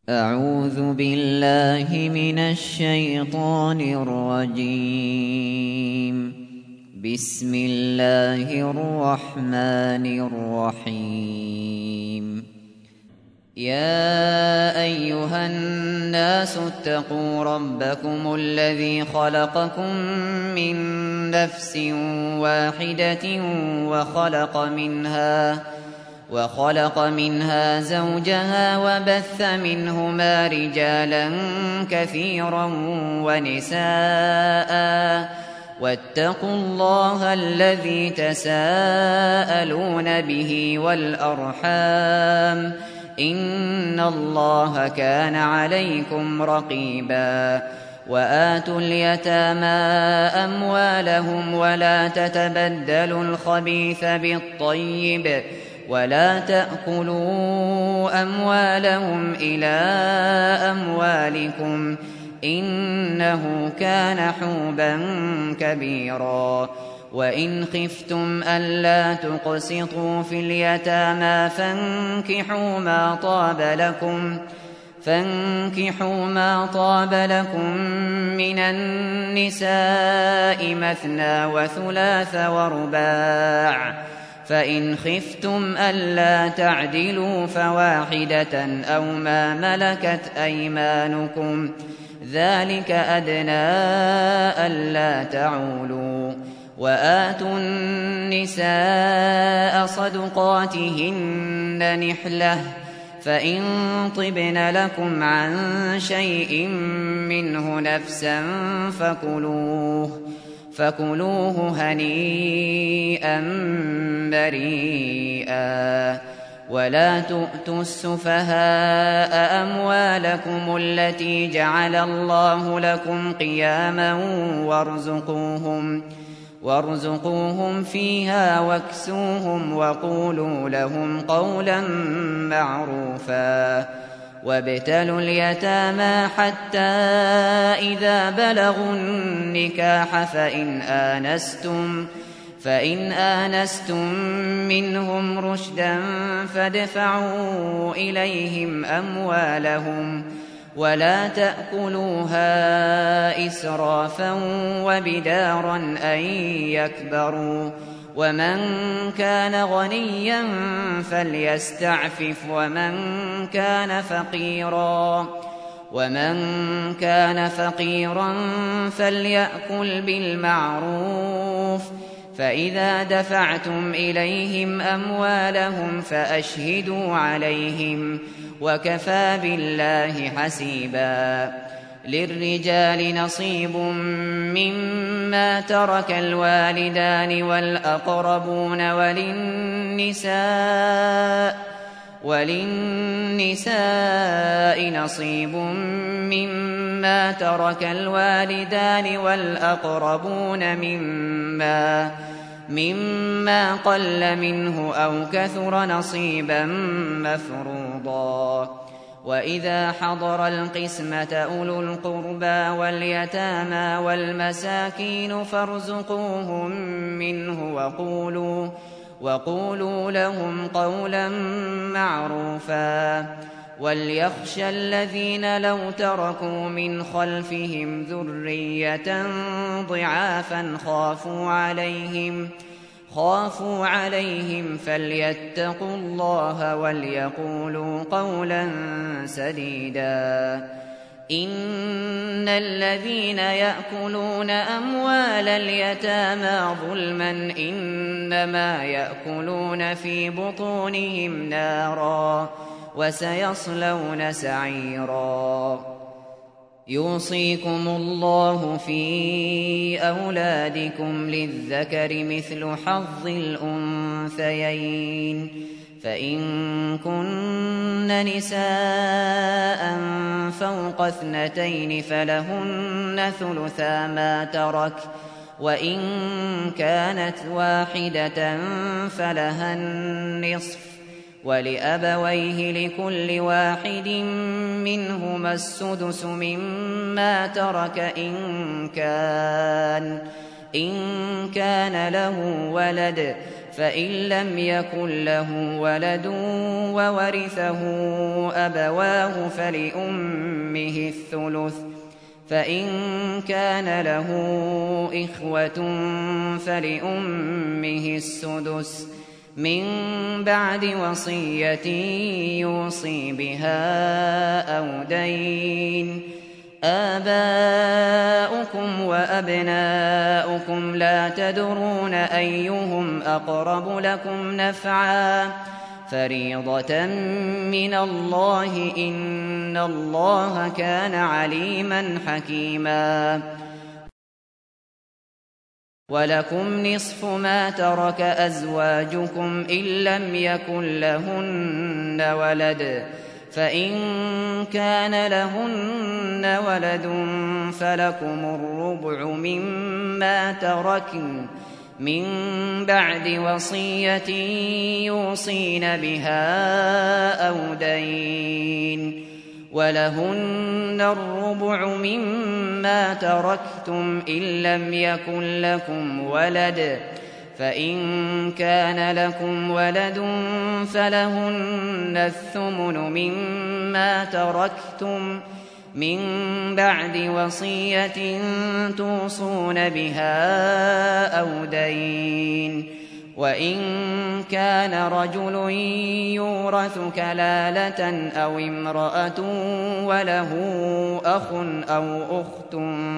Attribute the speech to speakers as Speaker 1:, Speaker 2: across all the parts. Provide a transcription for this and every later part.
Speaker 1: أعوذ بالله من الشيطان الرجيم. بسم الله الرحمن الرحيم. يا أيها الناس اتقوا ربكم الذي خلقكم من نفس واحدة وخلق منها زوجها وبث منهما رجالا كثيرا ونساء واتقوا الله الذي تساءلون به والأرحام إن الله كان عليكم رقيبا. وآتوا اليتامى أموالهم ولا تتبدلوا الخبيث بالطيب ولا تأكلوا أموالهم إلى أموالكم إنه كان حوبا كبيرا. وإن خفتم ألا تقسطوا في اليتامى فانكحوا ما طاب لكم من النساء مثنى وثلاث ورباع، فإن خفتم ألا تعدلوا فواحدة أو ما ملكت أيمانكم ذلك أدنى ألا تعولوا. وآتوا النساء صدقاتهن نحلة، فإن طبن لكم عن شيء منه نفسا فكلوه هنيئا مريئا. ولا تؤتوا السفهاء أموالكم التي جعل الله لكم قياما وارزقوهم فيها واكسوهم وقولوا لهم قولا معروفا. وابتلوا اليتامى حتى إذا بلغوا النكاح فإن آنستم منهم رشدا فادفعوا إليهم أموالهم ولا تأكلوها إسرافا وبدارا أن يكبروا. ومن كان غنيا فليستعفف ومن كان فقيرا فليأكل بالمعروف. فإذا دفعتم إليهم أموالهم فأشهدوا عليهم وكفى بالله حسيبا. للرجال نصيب مما ترك الوالدان والأقربون وللنساء نصيب مما ترك الوالدان والأقربون مما قل منه أو كثر نصيبا مفروضا. وإذا حضر القسمة أولو القربى واليتامى والمساكين فارزقوهم منه وقولوا لهم قولا معروفا. وليخشى الذين لو تركوا من خلفهم ذرية ضعافا خافوا عليهم فليتقوا الله وليقولوا قولا سديدا. إن الذين يأكلون أموال اليتامى ظلما إنما يأكلون في بطونهم نارا وسيصلون سعيرا. يوصيكم الله في أولادكم للذكر مثل حظ الأنثيين، فإن كن نساء فوق 2 فلهن ثلثا ما ترك، وإن كانت واحدة فلها النصف، ولأبويه لكل واحد منهما السدس مما ترك إن كان له ولد، فإن لم يكن له ولد وورثه أبواه فلأمه الثلث، فإن كان له إخوة فلأمه السدس، من بعد وصية يوصي بها أو دين. آباؤكم وأبناؤكم لا تدرون أيهم أقرب لكم نفعا، فريضة من الله، إن الله كان عليما حكيما. ولكم نصف ما ترك أزواجكم إن لم يكن لهن ولد، فإن كان لهن ولد فلكم الربع مما تركن من بعد وصية يوصين بها أو دين. ولهن الربع مما تركتم إن لم يكن لكم ولد، فإن كان لكم ولد فلهن الثمن مما تركتم من بعد وصية توصون بها أو دين. وإن كان رجل يورث كلالة أو امرأة وله أخ أو أخت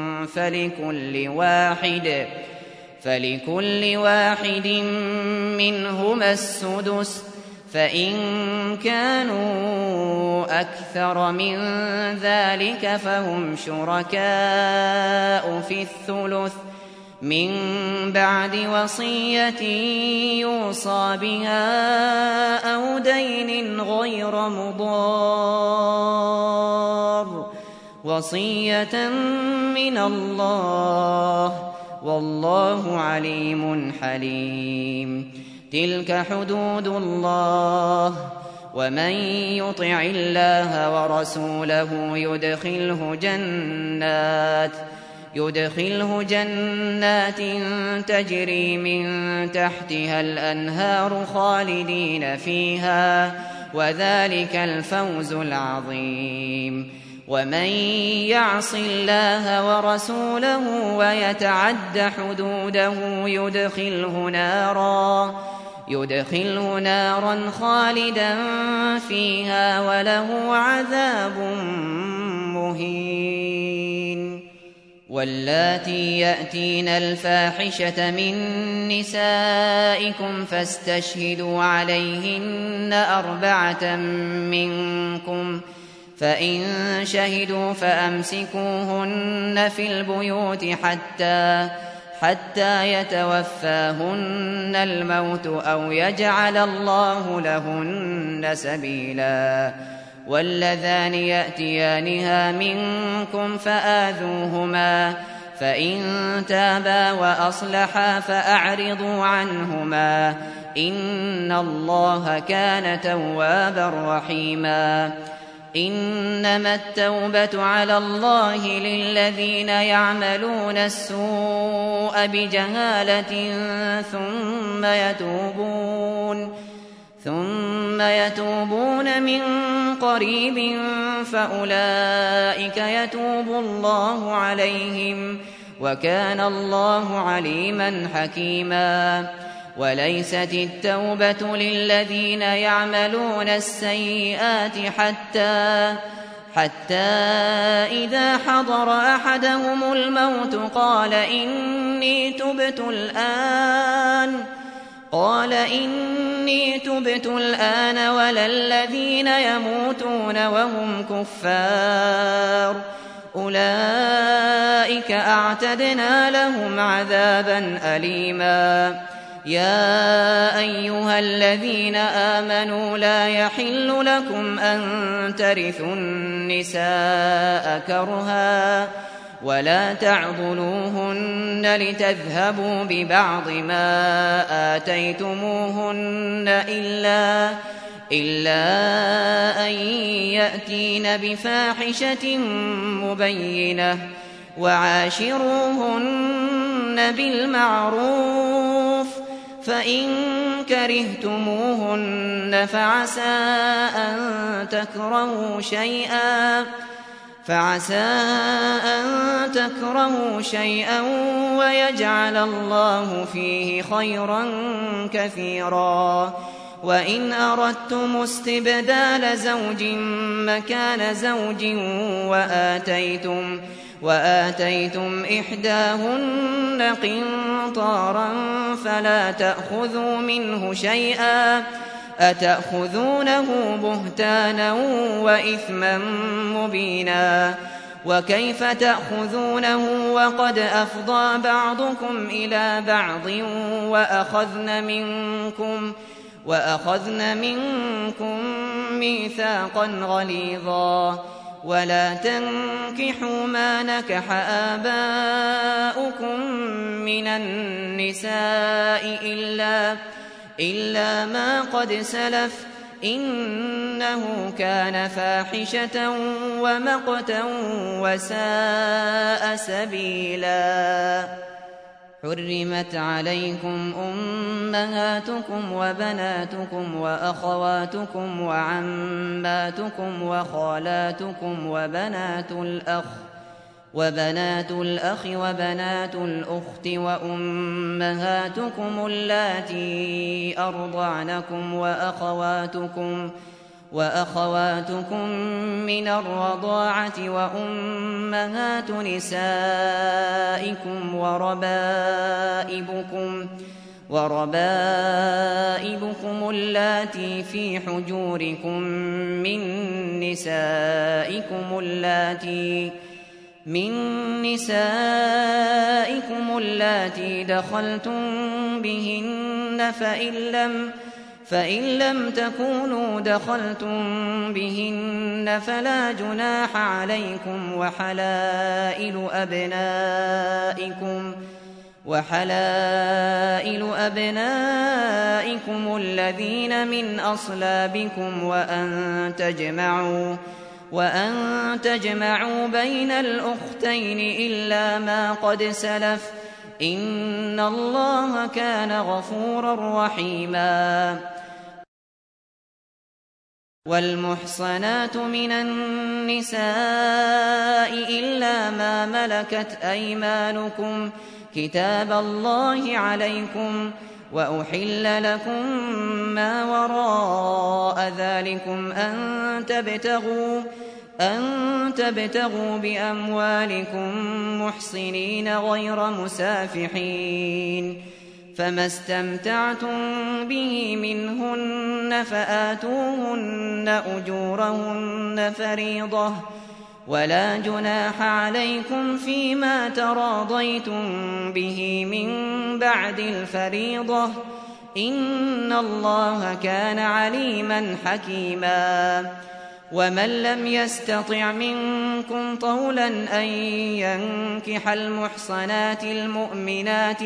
Speaker 1: فلكل واحد منهما السدس، فإن كانوا أكثر من ذلك فهم شركاء في الثلث، من بعد وصية يوصى بها أو دين غير مضار، وصية من الله، والله عليم حليم. تلك حدود الله، ومن يطع الله ورسوله يدخله جنات تجري من تحتها الأنهار خالدين فيها، وذلك الفوز العظيم. ومن يعص الله ورسوله ويتعد حدوده يدخله نارا خالدا فيها وله عذاب مهين. واللاتي يأتين الفاحشة من نسائكم فاستشهدوا عليهن 4 منكم، فإن شهدوا فأمسكوهن في البيوت حتى يتوفاهن الموت أو يجعل الله لهن سبيلا. واللذان يأتيانها منكم فآذوهما، فإن تابا وأصلحا فأعرضوا عنهما، إن الله كان توابا رحيما. إنما التوبة على الله للذين يعملون السوء بجهالة ثم يتوبون من قريب فأولئك يتوب الله عليهم، وكان الله عليما حكيما. وليست التوبة للذين يعملون السيئات حتى إذا حضر أحدهم الموت قال إني تبت الآن، ولا الذين يموتون وهم كفار، أولئك أعتدنا لهم عذابا أليما. يا أيها الذين آمنوا لا يحل لكم أن ترثوا النساء كرها، ولا تعضلوهن لتذهبوا ببعض ما آتيتموهن إلا أن يأتين بفاحشة مبينة، وعاشروهن بالمعروف، فإن كرهتموهن فعسى أن تكرهوا شيئا ويجعل الله فيه خيرا كثيرا. وإن أردتم استبدال زوج مكان زوج وآتيتم إحداهن قنطارا فلا تأخذوا منه شيئا أتأخذونه بهتانا وإثما مبينا. وكيف تأخذونه وقد أفضى بعضكم إلى بعض وأخذن منكم ميثاقا غليظا. ولا تنكحوا ما نكح آباؤكم من النساء إلا ما قد سلف إنه كان فاحشة ومقتا وساء سبيلا. حرمت عليكم أمهاتكم وبناتكم وأخواتكم وعماتكم وخالاتكم وبنات الأخ وبنات الأخت وأمهاتكم اللاتي أرضعنكم وأخواتكم من الرضاعة وأمهات نسائكم وربائبكم اللاتي في حجوركم من نسائكم اللاتي دخلتم بهن فإن لم تكونوا دخلتم بهن فلا جناح عليكم وحلائل أبنائكم الذين من أصلابكم وأن تجمعوا بين الأختين إلا ما قد سلف إن الله كان غفورا رحيما. والمحصنات من النساء إلا ما ملكت أيمانكم كتاب الله عليكم وأحل لكم ما وراء ذلكم أن تبتغوا بأموالكم محصنين غير مسافحين. فما استمتعتم به منهن فآتوهن أجورهن فريضة ولا جناح عليكم فيما تراضيتم به من بعد الفريضة إن الله كان عليما حكيما. ومن لم يستطع منكم طولا أن ينكح المحصنات المؤمنات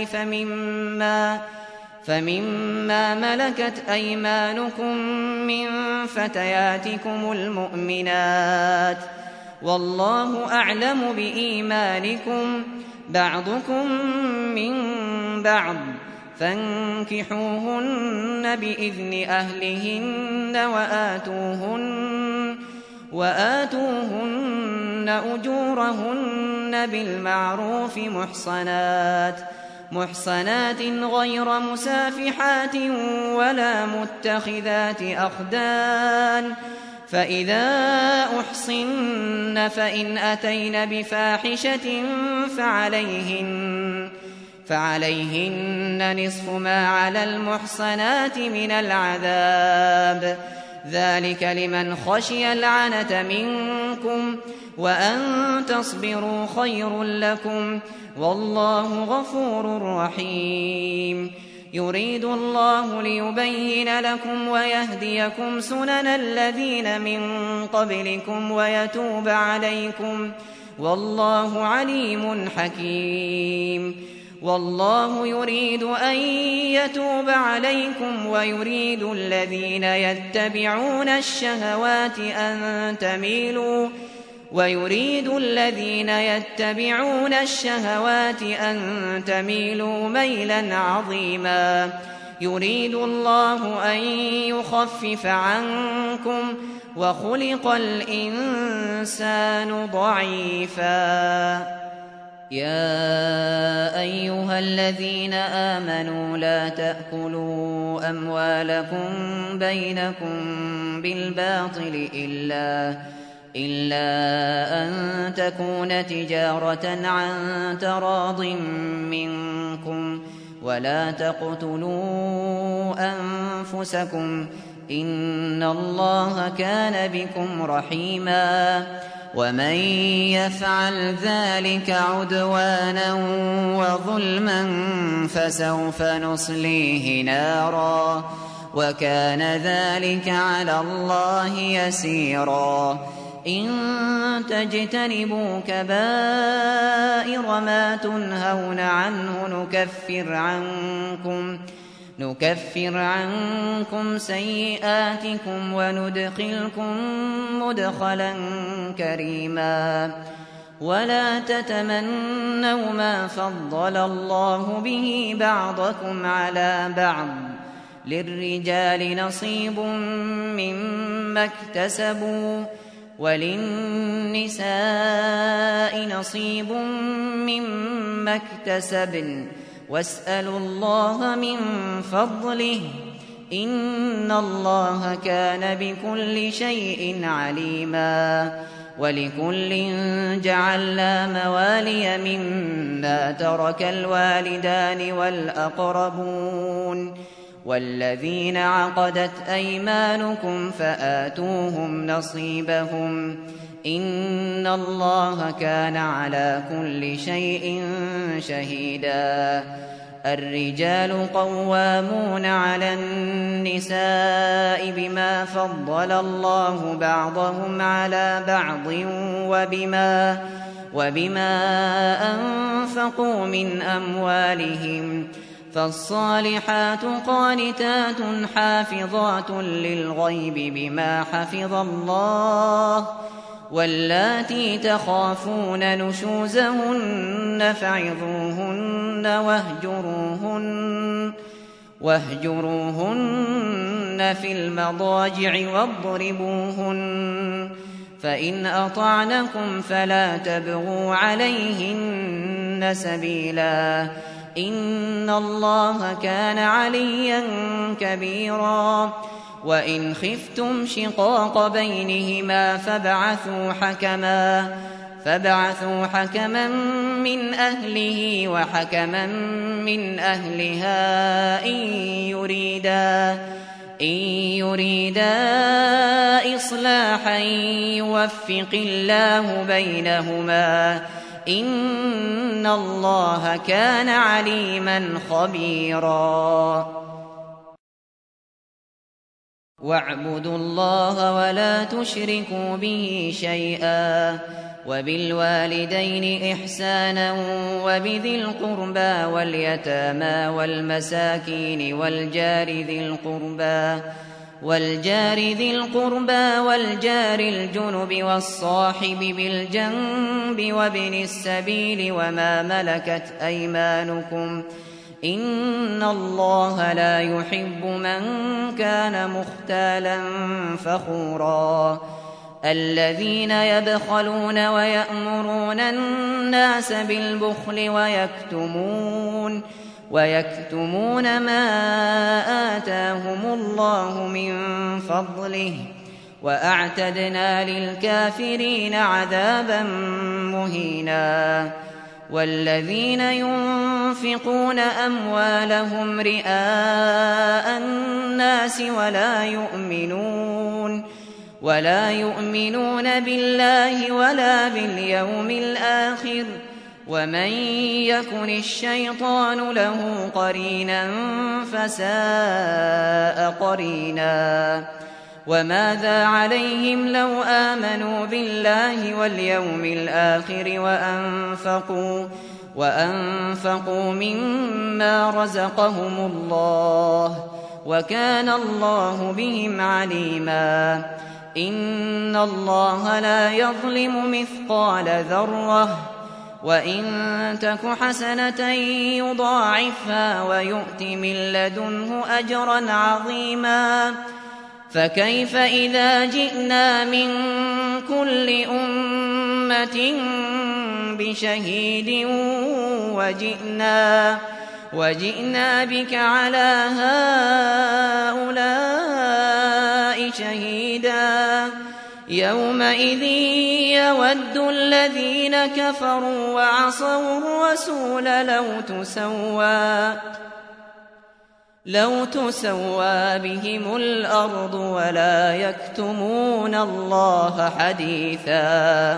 Speaker 1: فمما ملكت أيمانكم من فتياتكم المؤمنات والله أعلم بإيمانكم بعضكم من بعض فانكحوهن بإذن أهلهن وآتوهن أجورهن بالمعروف محصنات غير مسافحات ولا متخذات أخدان. فإذا أحصن فإن أتين بفاحشة فعليهن نصف ما على المحصنات من العذاب ذلك لمن خشي العنة منكم وأن تصبروا خير لكم والله غفور رحيم. يريد الله ليبين لكم ويهديكم سنن الذين من قبلكم ويتوب عليكم والله عليم حكيم. والله يريد أن يتوب عليكم ويريد الذين يتبعون الشهوات أن تميلوا ميلا عظيما. يريد الله أن يخفف عنكم وخلق الإنسان ضعيفا. يا أيها الذين آمنوا لا تأكلوا أموالكم بينكم بالباطل إلا أن تكون تجارة عن تراض منكم ولا تقتلوا أنفسكم إن الله كان بكم رحيما. ومن يفعل ذلك عدوانا وظلما فسوف نصليه نارا وكان ذلك على الله يسيرا. إن تجتنبوا كبائر ما تنهون عنه نكفر عنكم سيئاتكم وندخلكم مدخلا كريما. ولا تتمنوا ما فضل الله به بعضكم على بعض للرجال نصيب مما اكتسبوا وللنساء نصيب مما اكتسبن واسألوا الله من فضله إن الله كان بكل شيء عليما. ولكل جعلنا موالي مما ترك الوالدان والأقربون والذين عقدت أيمانكم فآتوهم نصيبهم إن الله كان على كل شيء شهيدا. الرجال قوامون على النساء بما فضل الله بعضهم على بعض وبما أنفقوا من أموالهم فالصالحات قانتات حافظات للغيب بما حفظ الله واللاتي تخافون نشوزهن فعظوهن واهجروهن في المضاجع واضربوهن فإن أطعنكم فلا تبغوا عليهن سبيلا إن الله كان عليا كبيرا. وإن خفتم شقاق بينهما فابعثوا حكما من أهله وحكما من أهلها إن يريدا إصلاحا يوفق الله بينهما إن الله كان عليما خبيرا. واعبدوا الله ولا تشركوا به شيئا وبالوالدين إحسانا وبذي القربى واليتامى والمساكين والجار ذي القربى والجار الجنب والصاحب بالجنب وابن السبيل وما ملكت أيمانكم إن الله لا يحب من كان مختالا فخورا. الذين يبخلون ويأمرون الناس بالبخل ويكتمون ما آتاهم الله من فضله وأعتدنا للكافرين عذابا مهينا. والذين ينفقون أموالهم رئاء الناس ولا يؤمنون بالله ولا باليوم الآخر ومن يكن الشيطان له قرينا فساء قرينا. وماذا عليهم لو آمنوا بالله واليوم الآخر وأنفقوا مما رزقهم الله وكان الله بهم عليما. إن الله لا يظلم مثقال ذرة وإن تك حسنة يضاعفها ويؤت من لدنه أجرا عظيما فكيف إذا جئنا من كل أمة بشهيد وجئنا بك على هؤلاء شهيدا يومئذ يود الذين كفروا وعصوا الرسول لو تسوى بهم الأرض ولا يكتمون الله حديثا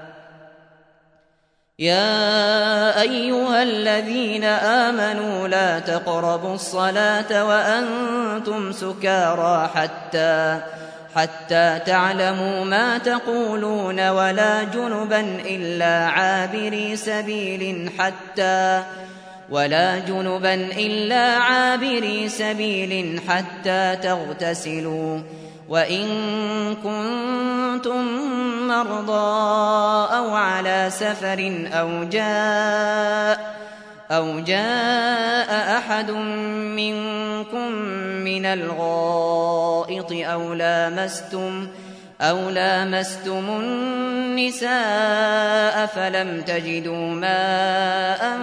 Speaker 1: يا أيها الذين آمنوا لا تقربوا الصلاة وأنتم سكارى حتى تعلموا ما تقولون ولا جنبا إلا عابري سبيل حتى تغتسلوا وإن كنتم مرضى أو على سفر أو جاء أحد منكم من الغائط أو لامستم النساء فلم تجدوا ماء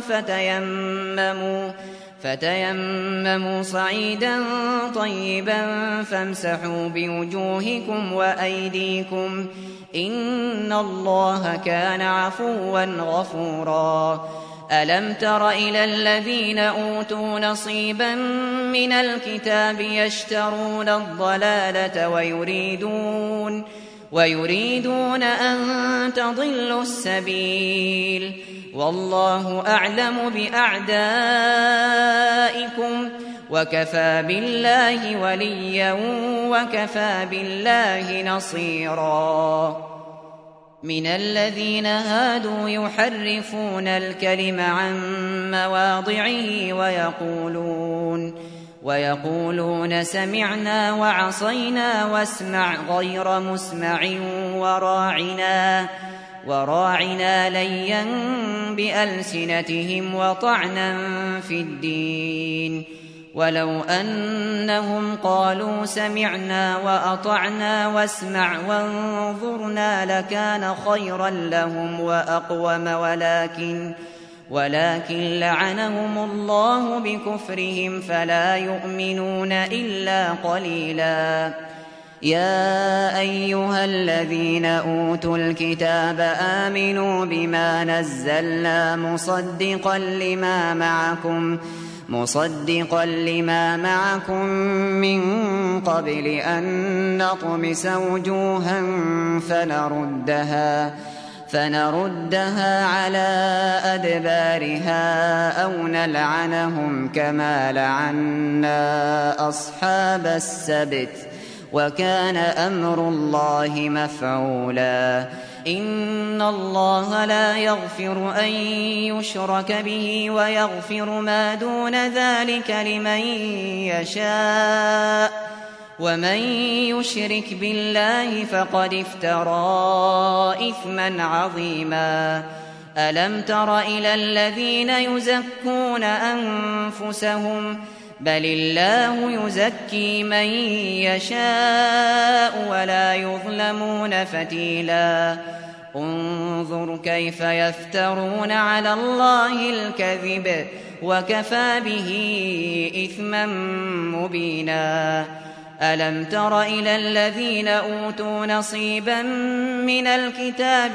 Speaker 1: فتيمموا صعيدا طيبا فامسحوا بوجوهكم وأيديكم إن الله كان عفوا غفورا ألم تر إلى الذين أوتوا نصيبا من الكتاب يشترون الضلالة ويريدون أن تضلوا السبيل والله أعلم بأعدائكم وكفى بالله وليا وكفى بالله نصيرا من الذين هادوا يحرفون الكلم عن مواضعه ويقولون سمعنا وعصينا واسمع غير مسمع وراعنا ليا بألسنتهم وطعنا في الدين ولو أنهم قالوا سمعنا وأطعنا واسمع وانظرنا لكان خيرا لهم وأقوم ولكن لعنهم الله بكفرهم فلا يؤمنون إلا قليلا يا أيها الذين أوتوا الكتاب آمنوا بما نزلنا مصدقا لما معكم من قبل أن نطمس وجوها فنردها على أدبارها أو نلعنهم كما لعنا أصحاب السبت وكان أمر الله مفعولا إن الله لا يغفر أن يشرك به ويغفر ما دون ذلك لمن يشاء ومن يشرك بالله فقد افترى إثما عظيما ألم تر إلى الذين يزكون أنفسهم بل الله يزكي من يشاء ولا يظلمون فتيلا انظر كيف يفترون على الله الكذب وكفى به إثما مبينا ألم تر إلى الذين أوتوا نصيبا من الكتاب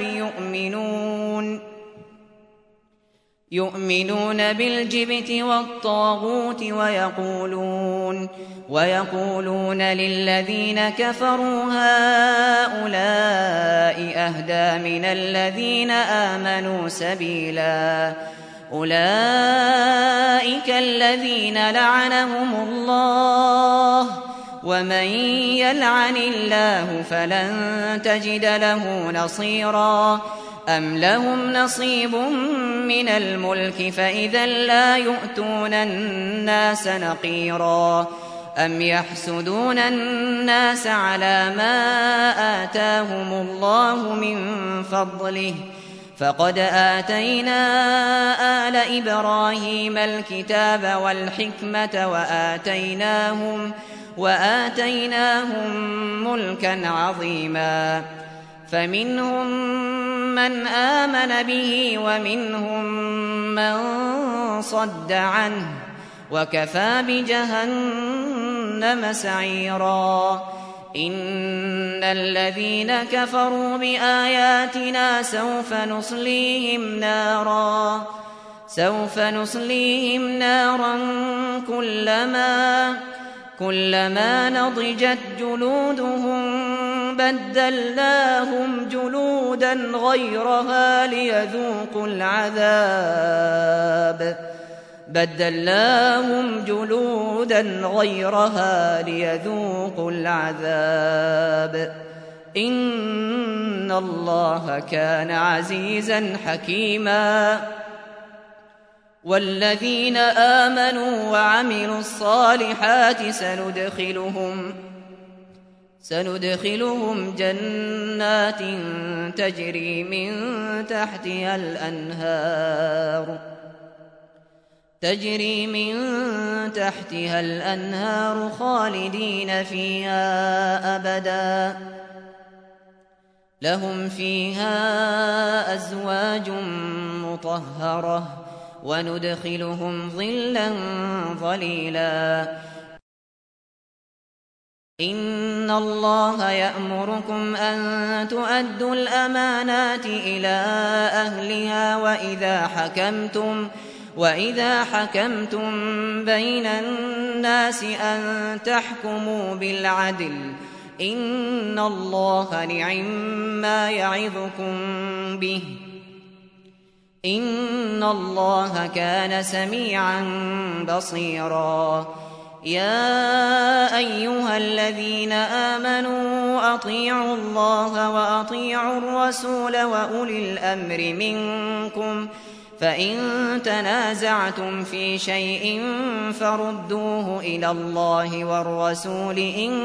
Speaker 1: يؤمنون بالجبت والطاغوت ويقولون للذين كفروا هؤلاء أهدى من الذين آمنوا سبيلا أولئك الذين لعنهم الله ومن يلعن الله فلن تجد له نصيرا أم لهم نصيب من الملك فإذا لا يؤتون الناس نقيرا أم يحسدون الناس على ما آتاهم الله من فضله فقد آتينا آل إبراهيم الكتاب والحكمة وآتيناهم ملكا عظيما فمنهم من آمن به ومنهم من صد عنه وكفى بجهنم سعيرا إن الذين كفروا بآياتنا سوف نصليهم نارا كلما نضجت جلودهم بدلناهم جلودا غيرها ليذوقوا العذاب إن الله كان عزيزا حكيما والذين آمنوا وعملوا الصالحات سندخلهم جنات تجري من تحتها الأنهار خالدين فيها أبدا لهم فيها أزواج مطهرة وندخلهم ظلا ظليلا إن الله يأمركم أن تؤدوا الأمانات إلى أهلها وإذا حكمتم بين الناس أن تحكموا بالعدل إن الله نعما يعظكم به إن الله كان سميعا بصيرا يا أيها الذين آمنوا أطيعوا الله وأطيعوا الرسول وأولي الأمر منكم فإن تنازعتم في شيء فردوه إلى الله والرسول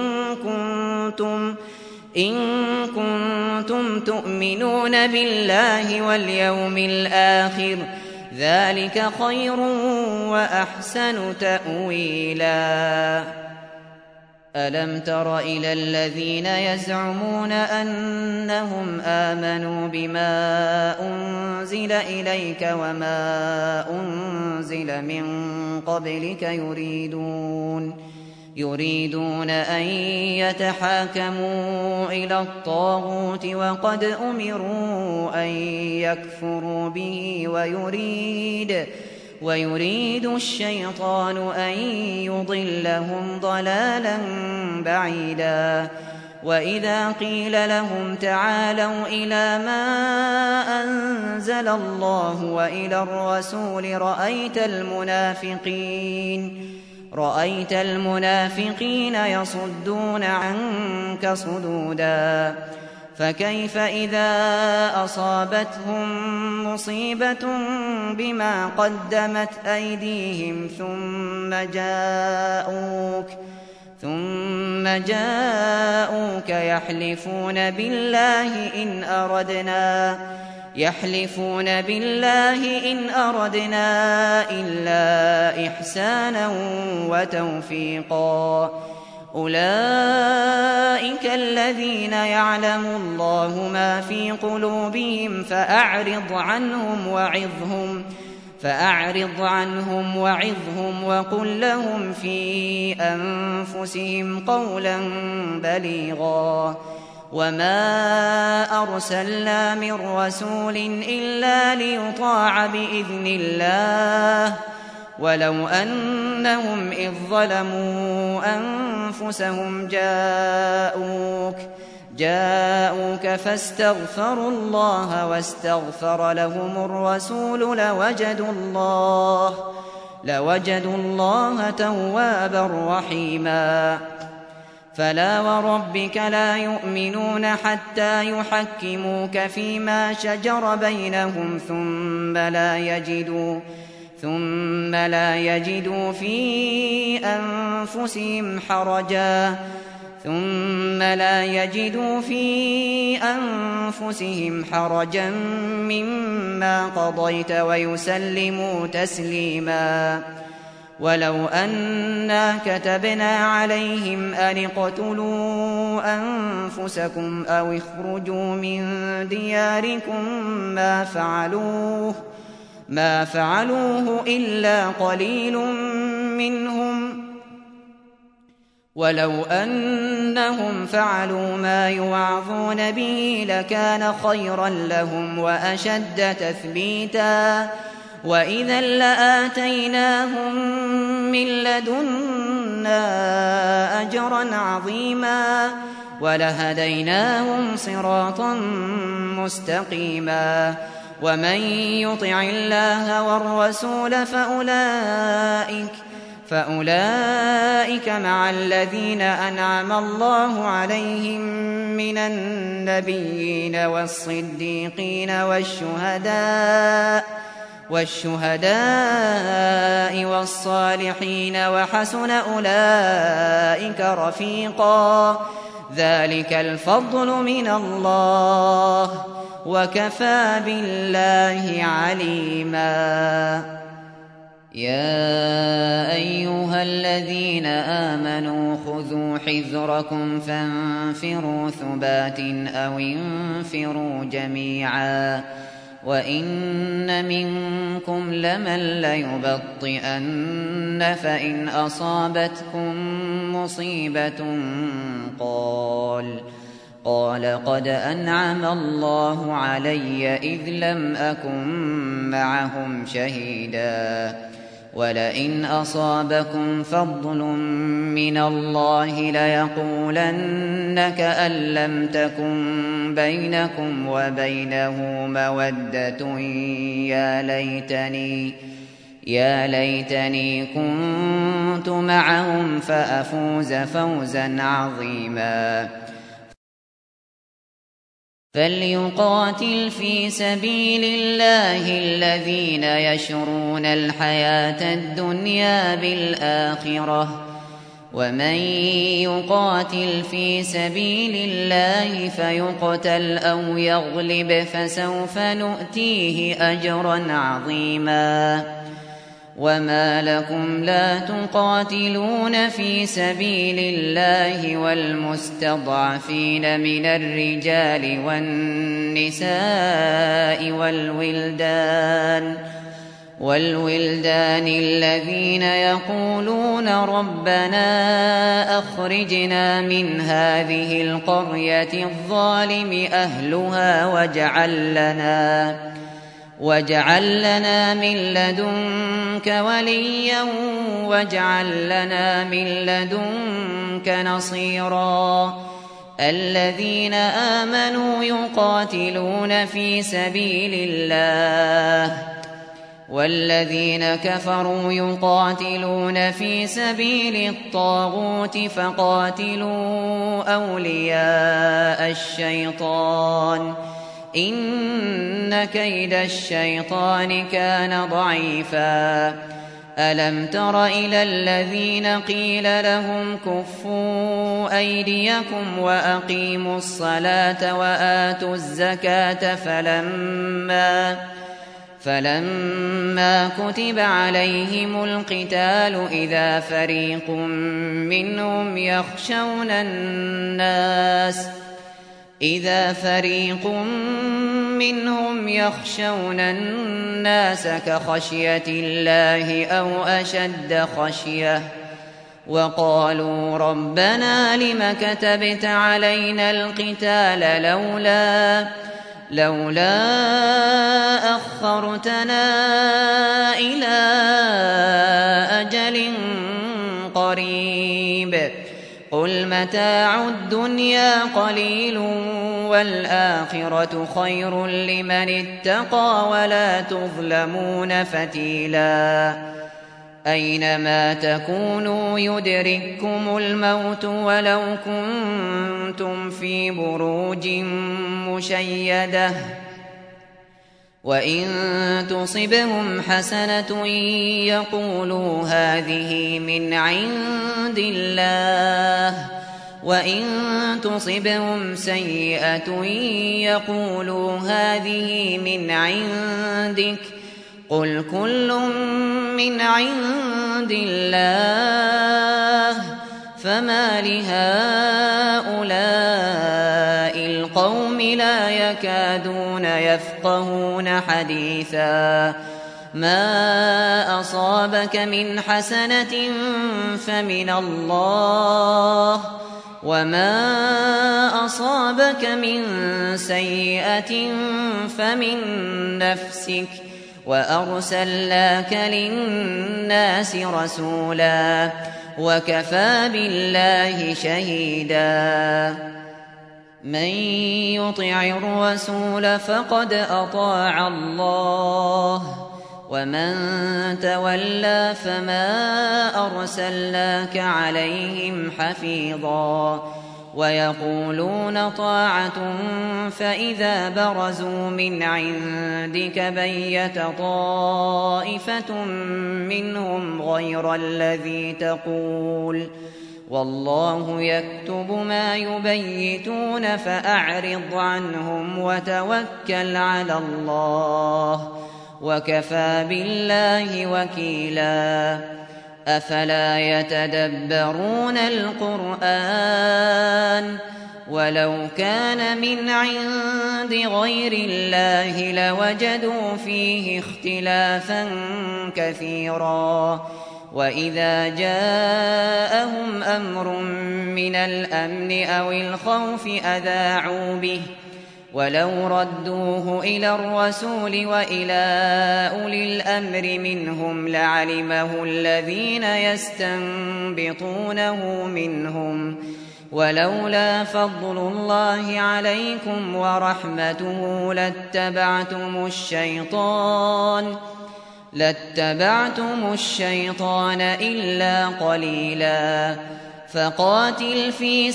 Speaker 1: إن كنتم تؤمنون بالله واليوم الآخر ذلك خير وأحسن تأويلا ألم تر إلى الذين يزعمون أنهم آمنوا بما أنزل إليك وما أنزل من قبلك يريدون أن يتحاكموا إلى الطاغوت وقد أمروا أن يكفروا به ويريد الشيطان أن يضلهم ضلالا بعيدا وإذا قيل لهم تعالوا إلى ما أنزل الله وإلى الرسول رأيت المنافقين يصدون عنك صدودا فكيف إذا أصابتهم مصيبة بما قدمت أيديهم ثم جاءوك يحلفون بالله إن أردنا إلا إحسانا وتوفيقا أولئك الذين يعلم الله ما في قلوبهم فأعرض عنهم وعظهم وقل لهم في أنفسهم قولا بليغا وما أرسلنا من رسول إلا ليطاع بإذن الله ولو أنهم إذ ظلموا أنفسهم جاءوك فاستغفروا الله واستغفر لهم الرسول لوجدوا الله توابا رحيما فلا وربك لا يؤمنون حتى يحكموك فيما شجر بينهم ثم لا يجدوا في أنفسهم ثم لا يجدوا في أنفسهم حرجا مما قضيت ويسلموا تسليما. ولو أنا كتبنا عليهم أن اقتلوا أنفسكم أو اخرجوا من دياركم ما فعلوه إلا قليل منهم، ولو أنهم فعلوا ما يوعظون به لكان خيرا لهم وأشد تثبيتا، وإذا لآتيناهم من لدنا أجرا عظيما ولهديناهم صراطا مستقيما. ومن يطع الله والرسول فأولئك مع الذين أنعم الله عليهم من النبيين والصديقين والشهداء والصالحين وحسن أولئك رفيقا. ذلك الفضل من الله وكفى بالله عليما. يا أيها الذين آمنوا خذوا حذركم فانفروا ثبات أو انفروا جميعا. وإن منكم لمن ليبطئن فإن أصابتكم مصيبة قال قد أنعم الله علي إذ لم أكن معهم شهيدا. ولئن أصابكم فضل من الله ليقولن كأن لم تكن بينكم وبينه مودة يا ليتني كنت معهم فأفوز فوزا عظيما. فليقاتل في سبيل الله الذين يشرون الحياة الدنيا بالآخرة، ومن يقاتل في سبيل الله فيقتل أو يغلب فسوف نؤتيه أجرا عظيما. وما لكم لا تقاتلون في سبيل الله والمستضعفين من الرجال والنساء والولدان الذين يقولون ربنا أخرجنا من هذه القرية الظالم أهلها واجعل لنا من لدنك وليا واجعل لنا من لدنك نصيرا. الذين آمنوا يقاتلون في سبيل الله والذين كفروا يقاتلون في سبيل الطاغوت فقاتلوا أولياء الشيطان إن كيد الشيطان كان ضعيفا. ألم تر إلى الذين قيل لهم كفوا أيديكم وأقيموا الصلاة وآتوا الزكاة فلما كتب عليهم القتال إذا فريق منهم يخشون الناس كخشية الله أو أشد خشية وقالوا ربنا لم كتبت علينا القتال لولا أخرتنا إلى أجل قريب قل متاع الدنيا قليل والآخرة خير لمن اتقى ولا تظلمون فتيلا. أينما تكونوا يدرككم الموت ولو كنتم في بروج مشيدة وإن تصبهم حسنة يقولوا هذه من عند الله وإن تصبهم سيئة يقولوا هذه من عندك قل كل من عند الله فما لهؤلاء القوم لا يكادون يفقهون حديثا ما أصابك من حسنة فمن الله وما أصابك من سيئة فمن نفسك وأرسلناك للناس رسولا وكفى بالله شهيدا من يطع الرسول فقد أطاع الله ومن تولى فما أرسلناك عليهم حفيظا ويقولون طاعة فإذا برزوا من عندك بيت طائفة منهم غير الذي تقول والله يكتب ما يبيتون فأعرض عنهم وتوكل على الله وكفى بالله وكيلا أفلا يتدبرون القرآن ولو كان من عند غير الله لوجدوا فيه اختلافا كثيرا وإذا جاءهم أمر من الأمن أو الخوف أذاعوا به ولو ردوه إلى الرسول وإلى أولي الأمر منهم لعلمه الذين يستنبطونه منهم ولولا فضل الله عليكم ورحمته لاتبعتم الشيطان إلا قليلا فقاتل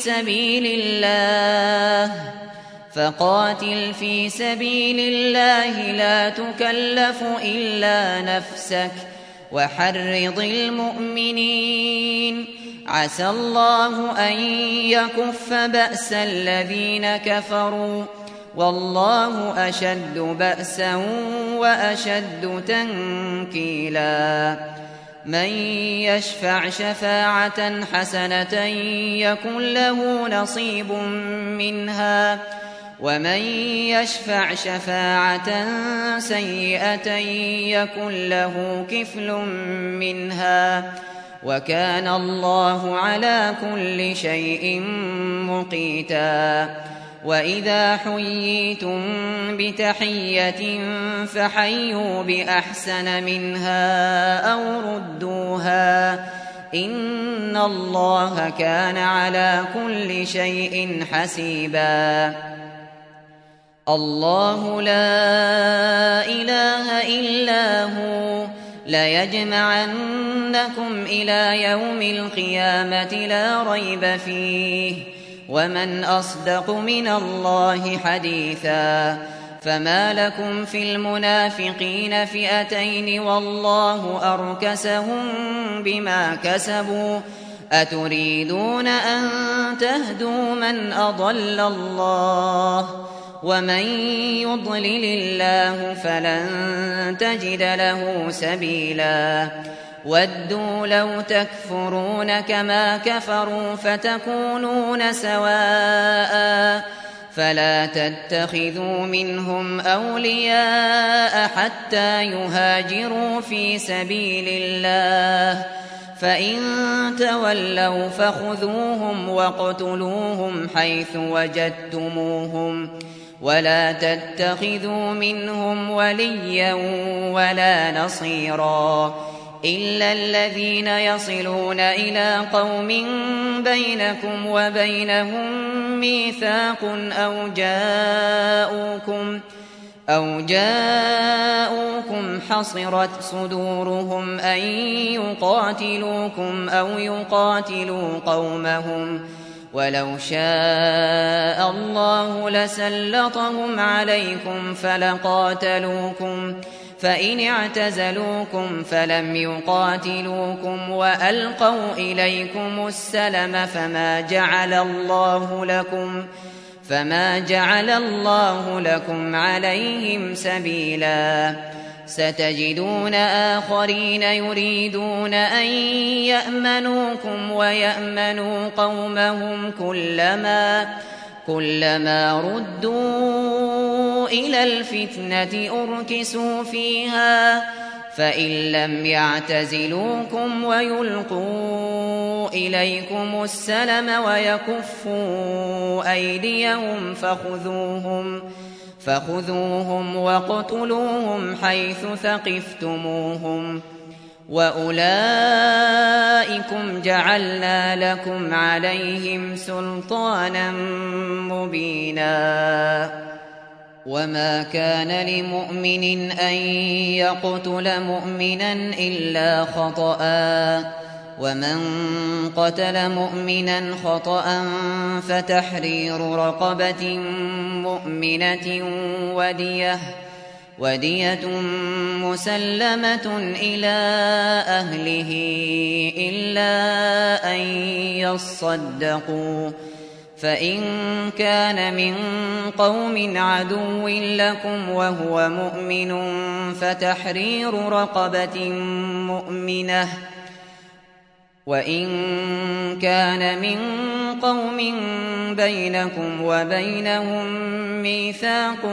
Speaker 1: في سبيل الله لا تكلف إلا نفسك وحرض المؤمنين عسى الله أن يكف بأس الذين كفروا والله أشد بأسا وأشد تنكيلا من يشفع شفاعة حسنة يكن له نصيب منها ومن يشفع شفاعة سيئة يكن له كفل منها وكان الله على كل شيء مقيتا وإذا حييتم بتحية فحيوا بأحسن منها أو ردوها إن الله كان على كل شيء حسيبا الله لا إله إلا هو ليجمعنكم إلى يوم القيامة لا ريب فيه ومن أصدق من الله حديثا فما لكم في المنافقين فئتين والله أركسهم بما كسبوا أتريدون أن تهدوا من أضل الله ومن يضلل الله فلن تجد له سبيلا ودوا لو تكفرون كما كفروا فتكونون سواء فلا تتخذوا منهم أولياء حتى يهاجروا في سبيل الله فإن تولوا فخذوهم واقتلوهم حيث وجدتموهم ولا تتخذوا منهم وليا ولا نصيرا إلا الذين يصلون إلى قوم بينكم وبينهم ميثاق أو جاءوكم حصرت صدورهم أن يقاتلوكم أو يقاتلوا قومهم ولو شاء الله لسلطهم عليكم فإن اعتزلوكم فلم يقاتلوكم وألقوا إليكم السلم فما جعل الله لكم عليهم سبيلا. ستجدون آخرين يريدون أن يأمنوكم ويأمنوا قومهم كلما ردوا إلى الفتنة أركسوا فيها، فإن لم يعتزلوكم ويلقوا إليكم السلم ويكفوا أيديهم فخذوهم واقتلوهم حيث ثقفتموهم، وأولئكم جعلنا لكم عليهم سلطانا مبينا. وما كان لمؤمن أن يقتل مؤمنا إلا خطأ، ومن قتل مؤمنا خطأ فتحرير رقبة مؤمنة ودية مسلمة إلى أهله إلا أن يصدقوا، فإن كان من قوم عدو لكم وهو مؤمن فتحرير رقبة مؤمنة، وإن كان من قوم بينكم وبينهم ميثاق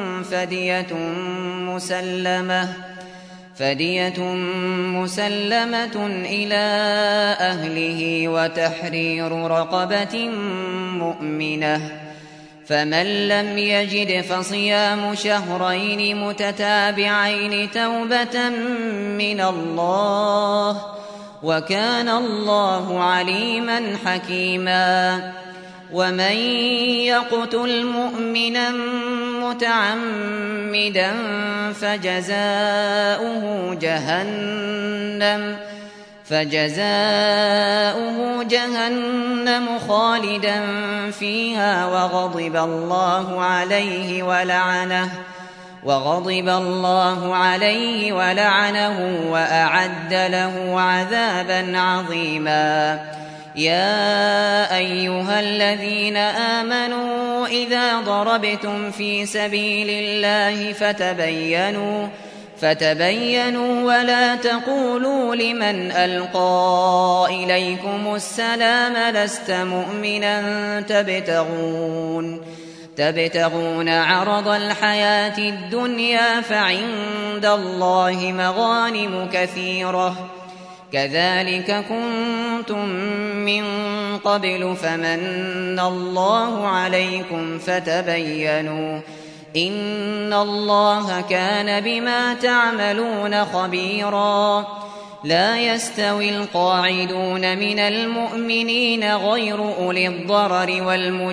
Speaker 1: فدية مسلمة إلى أهله وتحرير رقبة مؤمنة. فمن لم يجد فصيام شهرين متتابعين توبة من الله، وكان الله عليما حكيما. ومن يقتل مؤمنا متعمدا فجزاؤه جهنم خالدا فيها وغضب الله عليه ولعنه وأعد له عذابا عظيما. يا أيها الذين آمنوا إذا ضربتم في سبيل الله فتبينوا ولا تقولوا لمن ألقى إليكم السلام لست مؤمنا تبتغون عرض الحياة الدنيا فعند الله مغانم كثيرة، كذلك كنتم من قبل فمن الله عليكم فتبينوا، إن الله كان بما تعملون خبيرا. لا يستوي القاعدون من المؤمنين غير أولي الضرر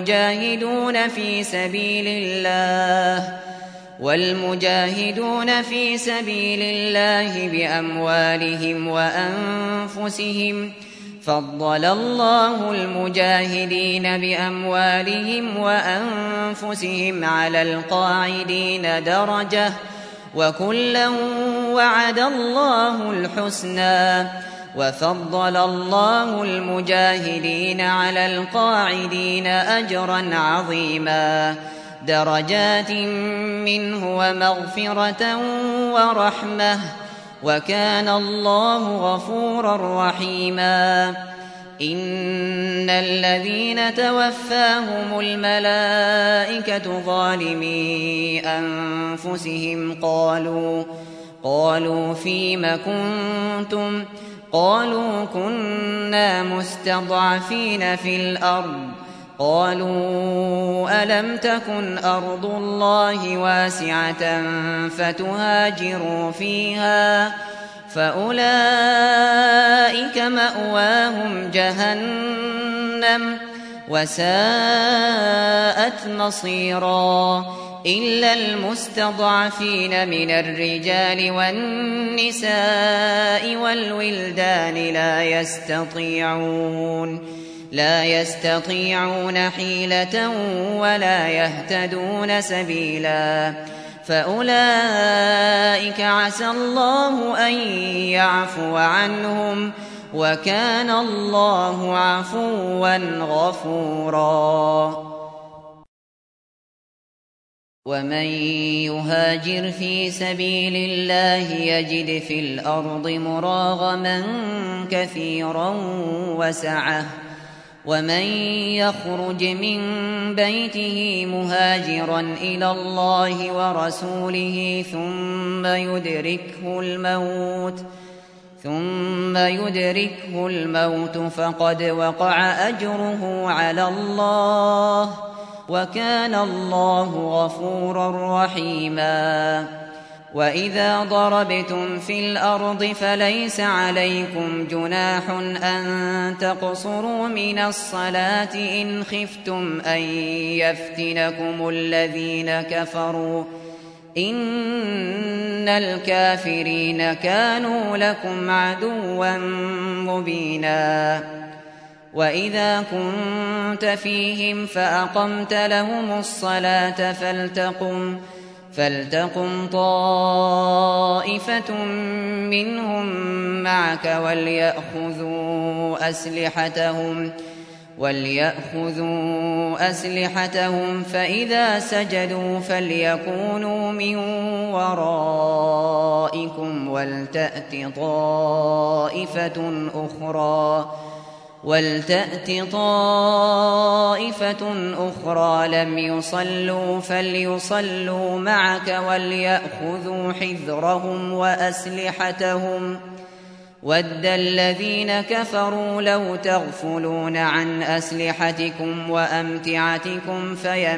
Speaker 1: والمجاهدون في سبيل الله بأموالهم وأنفسهم، فضل الله المجاهدين بأموالهم وأنفسهم على القاعدين درجة، وكلا وعد الله الحسنى، وفضل الله المجاهدين على القاعدين أجرا عظيما، درجات منه ومغفرة ورحمة، وكان الله غفورا رحيما. إن الذين توفاهم الملائكة ظالمي أنفسهم قالوا فيم كنتم؟ قالوا كنا مستضعفين في الأرض. قالوا ألم تكن أرض الله واسعة فتهاجروا فيها، فأولئك مأواهم جهنم وساءت مصيرا، إلا المستضعفين من الرجال والنساء والولدان لا يستطيعون حيلة ولا يهتدون سبيلا فأولئك عسى الله أن يعفو عنهم وكان الله عفوا غفورا ومن يهاجر في سبيل الله يجد في الأرض مراغما كثيرا وسعة ومن يخرج من بيته مهاجرا إلى الله ورسوله ثم يدركه الموت فقد وقع أجره على الله وكان الله غفورا رحيما وإذا ضربتم في الأرض فليس عليكم جناح أن تقصروا من الصلاة إن خفتم أن يفتنكم الذين كفروا إن الكافرين كانوا لكم عدوا مبينا وإذا كنت فيهم فأقمت لهم الصلاة فلتقم طائفة منهم معك وليأخذوا أسلحتهم فإذا سجدوا فليكونوا من ورائكم ولتأت طائفة أخرى لم يصلوا فليصلوا معك وليأخذوا حذرهم وأسلحتهم ود الذين كفروا لو تغفلون عن أسلحتكم وأمتعتكم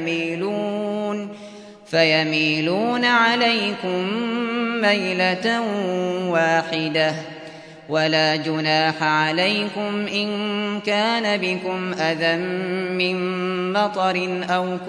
Speaker 1: فيميلون عليكم ميلة واحدة ولا جناح عليكم إن كان بكم أذى من مطر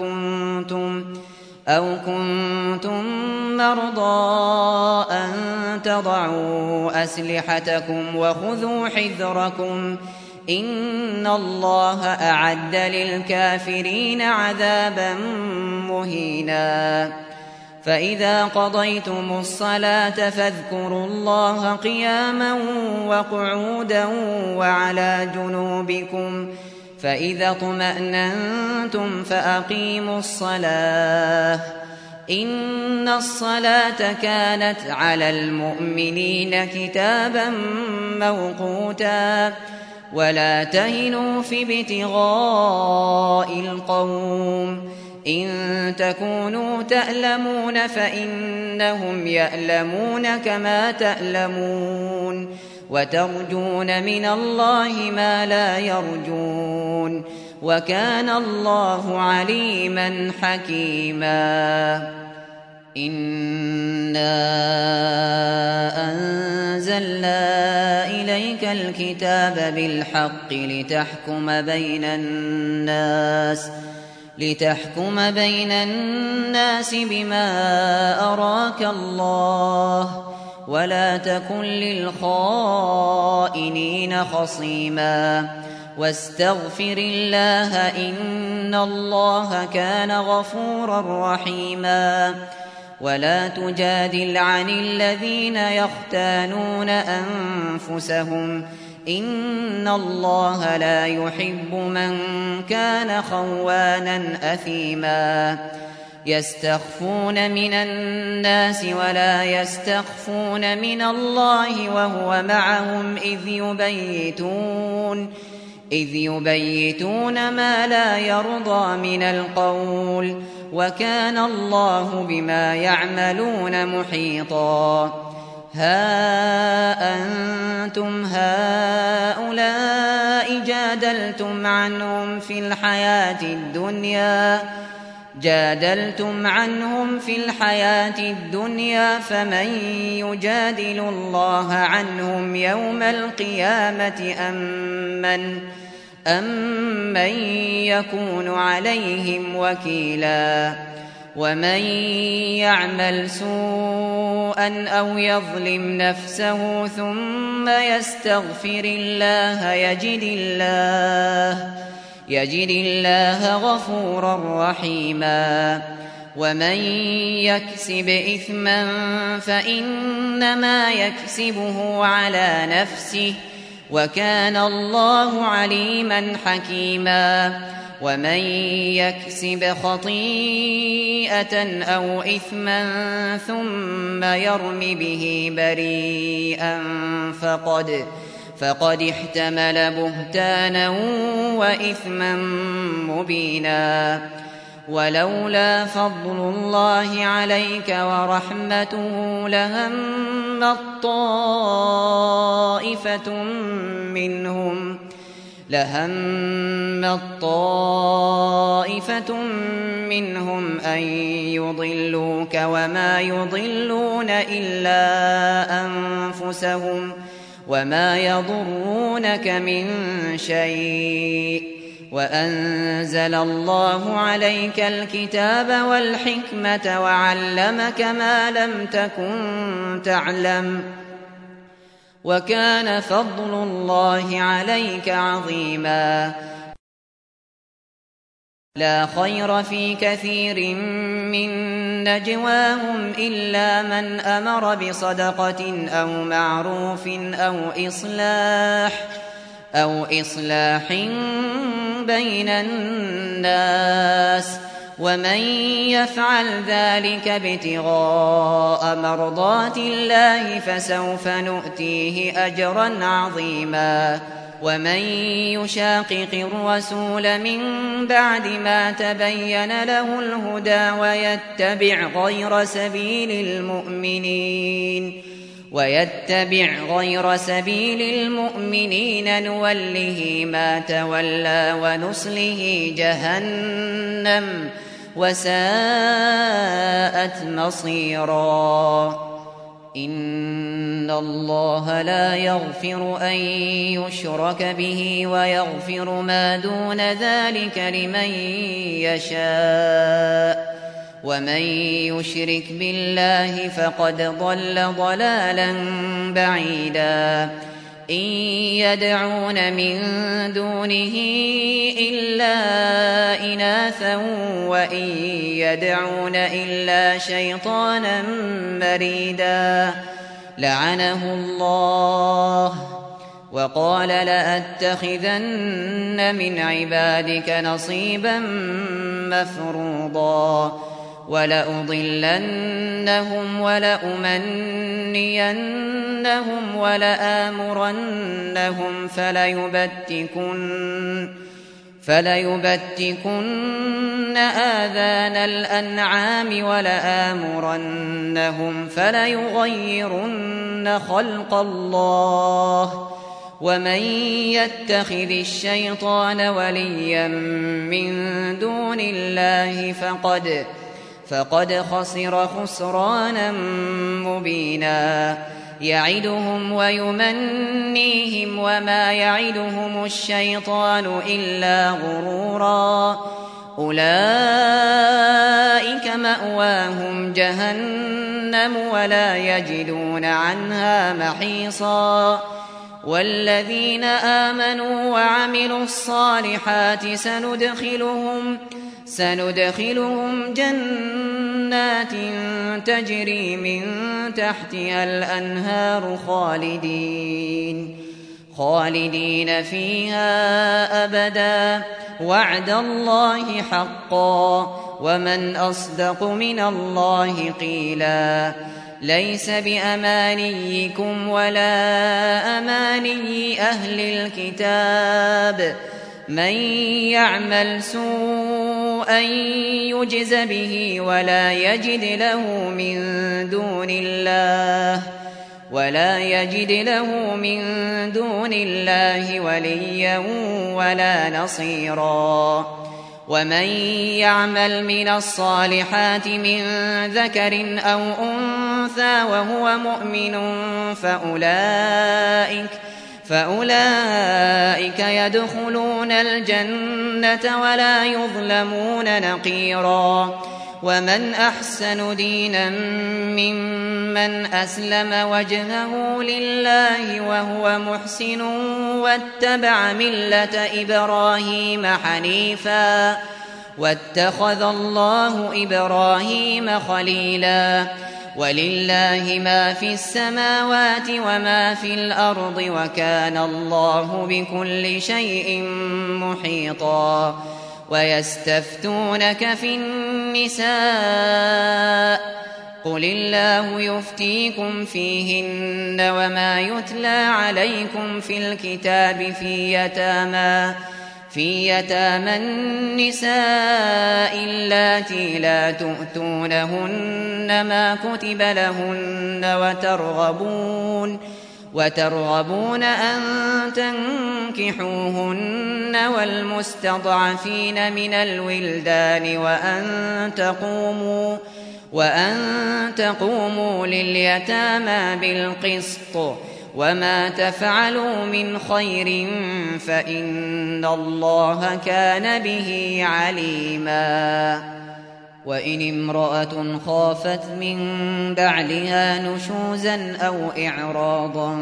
Speaker 1: أو كنتم مرضى أن تضعوا أسلحتكم وخذوا حذركم إن الله أعد للكافرين عذابا مهينا فإذا قضيتم الصلاة فاذكروا الله قياما وقعودا وعلى جنوبكم فإذا اطمأننتم فأقيموا الصلاة إن الصلاة كانت على المؤمنين كتابا موقوتا ولا تهنوا في ابتغاء القوم إن تكونوا تألمون فإنهم يألمون كما تألمون وترجون من الله ما لا يرجون وكان الله عليما حكيما إنا أنزلنا إليك الكتاب بالحق لتحكم بين الناس بما أراك الله ولا تكن للخائنين خصيما واستغفر الله إن الله كان غفورا رحيما ولا تجادل عن الذين يختانون أنفسهم إن الله لا يحب من كان خوانا أثيما يستخفون من الناس ولا يستخفون من الله وهو معهم إذ يبيتون ما لا يرضى من القول وكان الله بما يعملون محيطا ها أنتم هؤلاء جادلتم عنهم في الحياة الدنيا فمن يجادل الله عنهم يوم القيامة أم من يكون عليهم وكيلا ومن يعمل سوءا أو يظلم نفسه ثم يستغفر الله يجد الله غفورا رحيما. ومن يكسب إثما فإنما يكسبه على نفسه وكان الله عليما حكيما. ومن يكسب خطيئة أو إثما ثم يرم به بريئا فقد احتمل بهتانا وإثما مبينا. ولولا فضل الله عليك ورحمته لهمت طائفة منهم أن يضلوك وما يضلون إلا أنفسهم وما يضرونك من شيء. وأنزل الله عليك الكتاب والحكمة وعلمك ما لم تكن تعلم وكان فضل الله عليك عظيما. لا خير في كثير من نجواهم إلا من أمر بصدقة أو معروف أو إصلاح بين الناس ومن يفعل ذلك ابتغاء مرضات الله فسوف نؤتيه أجرا عظيما. ومن يشاقق الرسول من بعد ما تبين له الهدى ويتبع غير سبيل المؤمنين نوله ما تولى ونصله جهنم وساءت مصيرا. إن الله لا يغفر أن يشرك به ويغفر ما دون ذلك لمن يشاء ومن يشرك بالله فقد ضل ضلالا بعيدا. إن يدعون من دونه إلا إناثا وإن يدعون إلا شيطانا مريدا لعنه الله وقال لأتخذن من عبادك نصيبا مفروضا ولأضلنهم ولأمنينهم ولآمرنهم فليبتكن آذان الأنعام ولآمرنهم فليغيرن خلق الله ومن يتخذ الشيطان وليا من دون الله فقد خسر خسرانا مبينا. يعدهم ويمنيهم وما يعدهم الشيطان إلا غرورا. أولئك مأواهم جهنم ولا يجدون عنها محيصا. والذين آمنوا وعملوا الصالحات سندخلهم جنات تجري من تحتها الأنهار خالدين فيها أبدا وعد الله حقا ومن أصدق من الله قيلا. ليس بأمانيكم ولا أماني أهل الكتاب من يعمل سوءا يجز به ولا يجد له من دون الله وليا ولا نصيرا. ومن يعمل من الصالحات من ذكر أو أنثى وهو مؤمن فأولئك يدخلون الجنة ولا يظلمون نقيرا. ومن أحسن دينا ممن أسلم وجهه لله وهو محسن واتبع ملة إبراهيم حنيفا واتخذ الله إبراهيم خليلا ولله ما في السماوات وما في الأرض وكان الله بكل شيء محيطا ويستفتونك في النساء قل الله يفتيكم فيهن وما يتلى عليكم في الكتاب في يتامى النساء اللاتي لا تؤتونهن ما كتب لهن وترغبون أن تنكحوهن والمستضعفين من الولدان وأن تقوموا لليتامى بالقسط وما تفعلوا من خير فإن الله كان به عليما وإن امرأة خافت من بعلها نشوزا أو إعراضا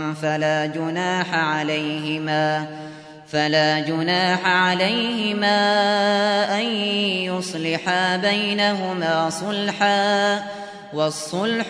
Speaker 1: فلا جناح عليهما أن يصلحا بينهما صلحا والصلح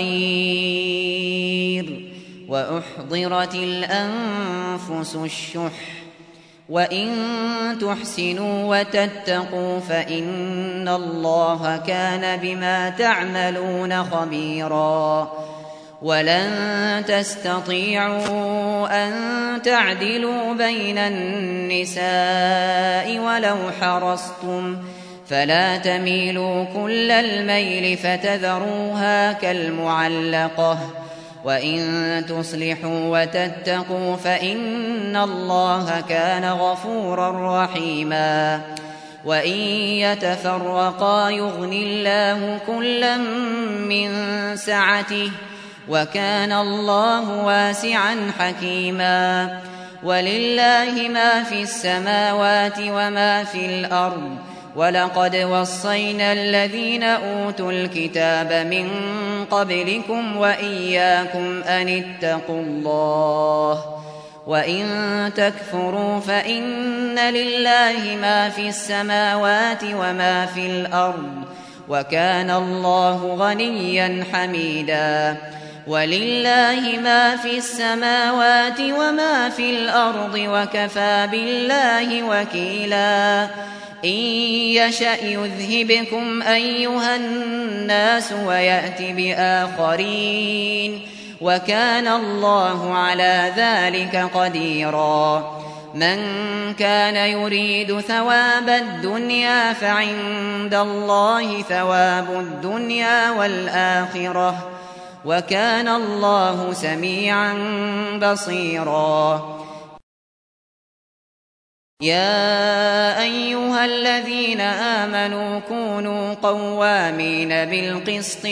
Speaker 1: خير وأحضرت الأنفس الشح وإن تحسنوا وتتقوا فإن الله كان بما تعملون خبيرا ولن تستطيعوا أن تعدلوا بين النساء ولو حرصتم فلا تميلوا كل الميل فتذروها كالمعلقة وإن تصلحوا وتتقوا فإن الله كان غفورا رحيما وإن يتفرقا يغن الله كلا من سعته وكان الله واسعا حكيما ولله ما في السماوات وما في الأرض ولقد وصينا الذين أوتوا الكتاب من قبلكم وإياكم أن اتقوا الله وإن تكفروا فإن لله ما في السماوات وما في الأرض وكان الله غنيا حميدا ولله ما في السماوات وما في الأرض وكفى بالله وكيلا إن يشأ يذهبكم أيها الناس ويأت بآخرين وكان الله على ذلك قديرا من كان يريد ثواب الدنيا فعند الله ثواب الدنيا والآخرة وكان الله سميعا بصيرا يا أيها الذين آمنوا كونوا قوامين بالقسط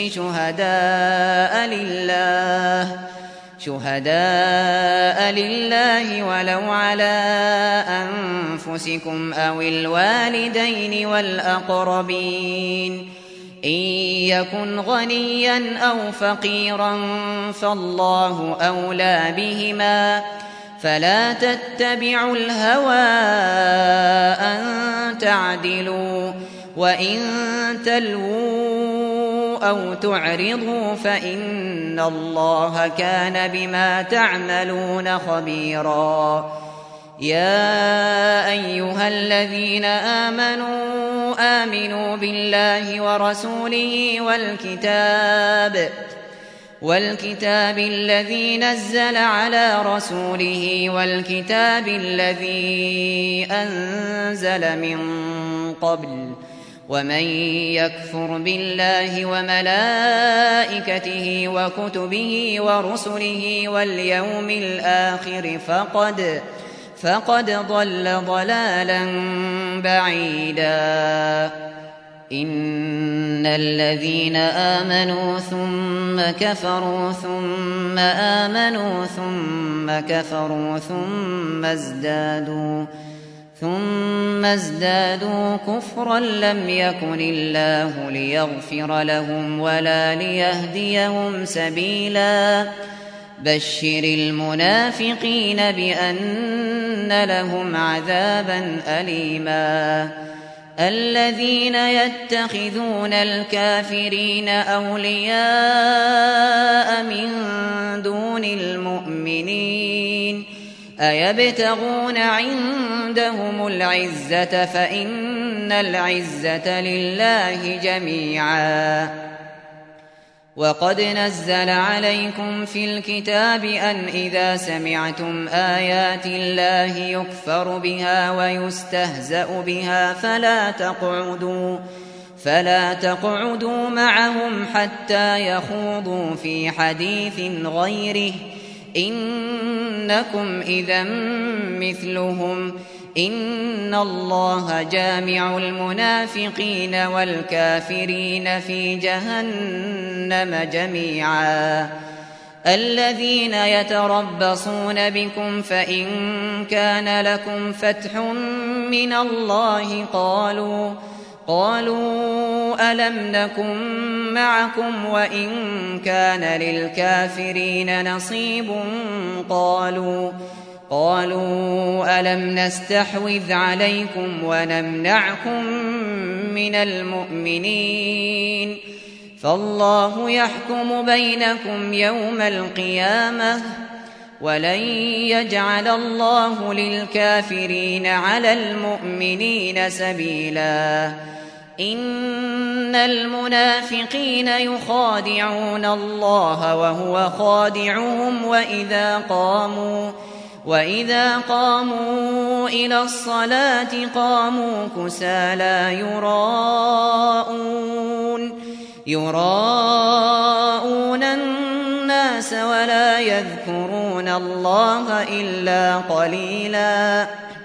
Speaker 1: شهداء لله ولو على أنفسكم أو الوالدين والأقربين إن يكن غنيا أو فقيرا فالله أولى بهما فلا تتبعوا الهوى أن تعدلوا وإن تلووا أو تعرضوا فإن الله كان بما تعملون خبيرا يا أيها الذين آمنوا بالله ورسوله والكتاب الذي نزل على رسوله والكتاب الذي أنزل من قبل ومن يكفر بالله وملائكته وكتبه ورسله واليوم الآخر فقد ضل ضلالا بعيدا إن الذين آمنوا ثم كفروا ثم آمنوا ثم كفروا ثم ازدادوا كفرا لم يكن الله ليغفر لهم ولا ليهديهم سبيلا بشر المنافقين بأن لهم عذابا أليما الذين يتخذون الكافرين أولياء من دون المؤمنين أيبتغون عندهم العزة فإن العزة لله جميعا وقد نزل عليكم في الكتاب أن إذا سمعتم آيات الله يكفر بها ويستهزأ بها فلا تقعدوا معهم حتى يخوضوا في حديث غيره إنكم إذا مثلهم إن الله جامع المنافقين والكافرين في جهنم جميعا الذين يتربصون بكم فإن كان لكم فتح من الله قالوا ألم نكن معكم وإن كان للكافرين نصيب قالوا ألم نستحوذ عليكم ونمنعكم من المؤمنين فالله يحكم بينكم يوم القيامة ولن يجعل الله للكافرين على المؤمنين سبيلا إن المنافقين يخادعون الله وهو خادعهم وإذا قاموا إلى الصلاة قاموا كسالى يراءون الناس ولا يذكرون الله إلا قليلا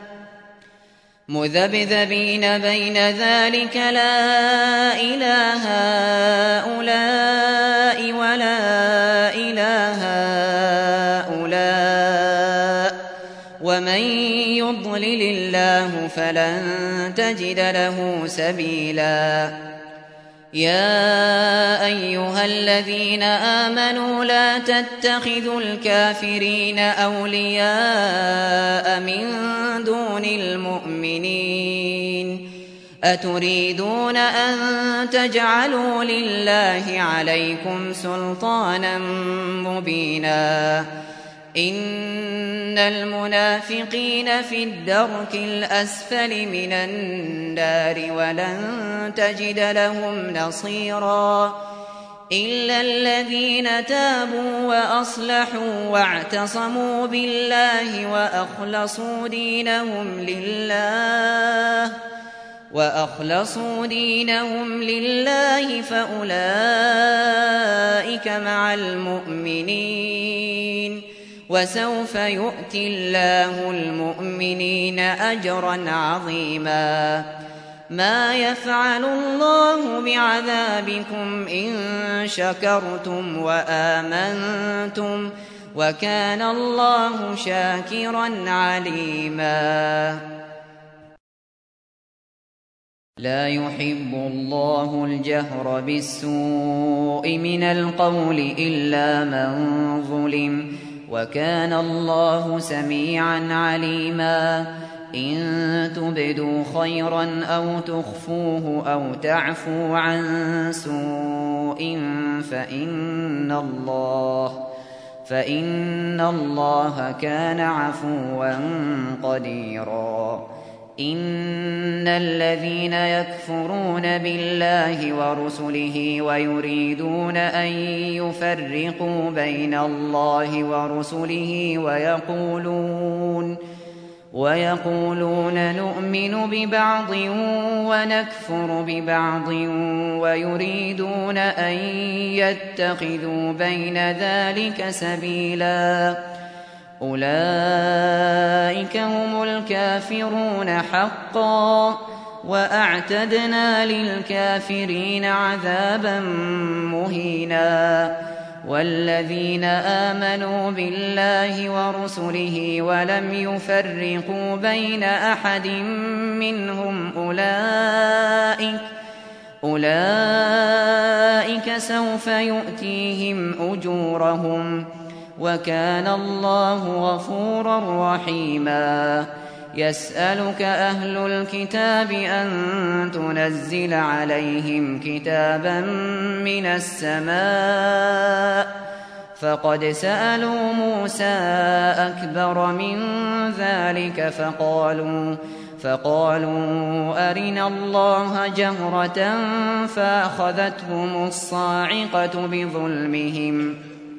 Speaker 1: مذبذبين بين ذلك لا إله هؤلاء ولا إله هؤلاء ومن يضلل الله فلن تجد له سبيلا يا أيها الذين آمنوا لا تتخذوا الكافرين أولياء من دون المؤمنين أتريدون أن تجعلوا لله عليكم سلطانا مبينا إن المنافقين في الدرك الأسفل من النار ولن تجد لهم نصيرا إلا الذين تابوا وأصلحوا واعتصموا بالله وأخلصوا دينهم لله فأولئك مع المؤمنين وسوف يؤتي الله المؤمنين أجرا عظيما ما يفعل الله بعذابكم إن شكرتم وآمنتم وكان الله شاكرا عليما لا يحب الله الجهر بالسوء من القول إلا من ظلم وكان الله سميعا عليما إن تبدوا خيرا أو تخفوه أو تعفوا عن سوء فإن الله كان عفوا قديرا إن الذين يكفرون بالله ورسله ويريدون أن يفرقوا بين الله ورسله ويقولون نؤمن ببعض ونكفر ببعض ويريدون أن يتخذوا بين ذلك سبيلا أولئك هم الكافرون حقا وأعتدنا للكافرين عذابا مهينا والذين آمنوا بالله ورسله ولم يفرقوا بين أحد منهم أولئك سوف يؤتيهم أجورهم وكان الله غفورا رحيما. يسألك أهل الكتاب أن تنزل عليهم كتابا من السماء فقد سألوا موسى أكبر من ذلك فقالوا أرنا الله جهرة فأخذتهم الصاعقة بظلمهم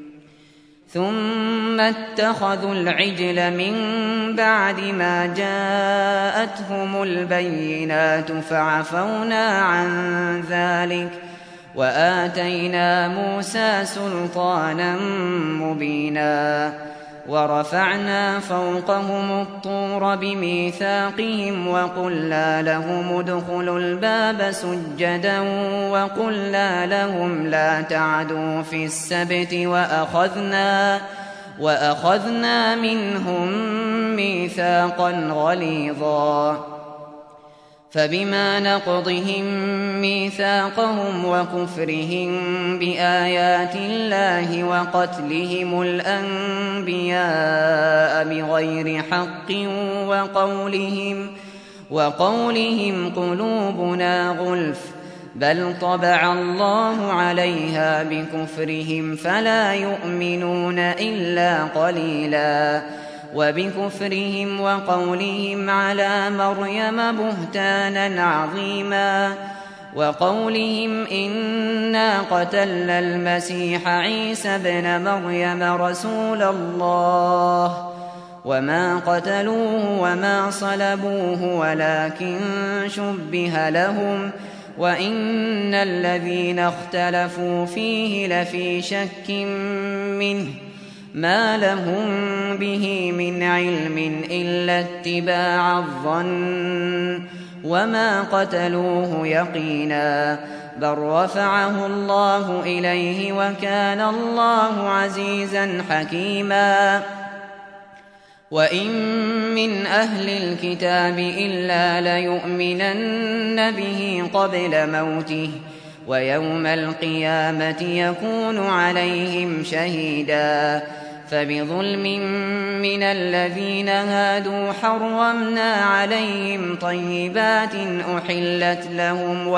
Speaker 1: ثم اتخذوا العجل من بعد ما جاءتهم البينات فعفونا عن ذلك وآتينا موسى سلطانا مبينا. ورفعنا فوقهم الطور بميثاقهم وقلنا لهم ادخلوا الباب سجدا وقلنا لهم لا تعدوا في السبت وأخذنا منهم ميثاقا غليظا. فبما نقضهم ميثاقهم وكفرهم بآيات الله وقتلهم الأنبياء بغير حق وقولهم قلوبنا غلف بل طبع الله عليها بكفرهم فلا يؤمنون إلا قليلا. وبكفرهم وقولهم على مريم بهتانا عظيما وقولهم إنا قتلنا المسيح عيسى ابن مريم رسول الله وما قتلوه وما صلبوه ولكن شبه لهم وإن الذين اختلفوا فيه لفي شك منه ما لهم به من علم إلا اتباع الظن وما قتلوه يقينا بل رفعه الله إليه وكان الله عزيزا حكيما. وإن من أهل الكتاب إلا ليؤمنن به قبل موته ويوم القيامة يكون عليهم شهيدا. فبظلم من الذين هادوا حرمنا عليهم طيبات أحلت لهم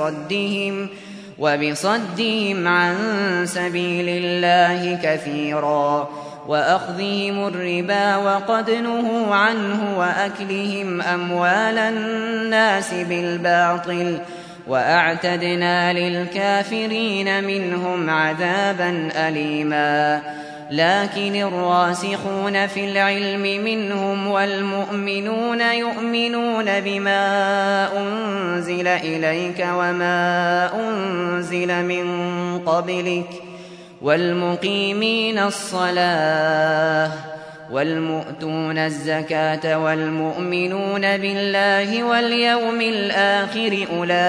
Speaker 1: وبصدهم عن سبيل الله كثيرا وأخذهم الربا وقد نهوا عنه وأكلهم أموال الناس بالباطل وأعتدنا للكافرين منهم عذابا أليما. لكن الراسخون في العلم منهم والمؤمنون يؤمنون بما أنزل إليك وما أنزل من قبلك والمقيمين الصلاة والمؤتون الزكاة والمؤمنون بالله واليوم الآخر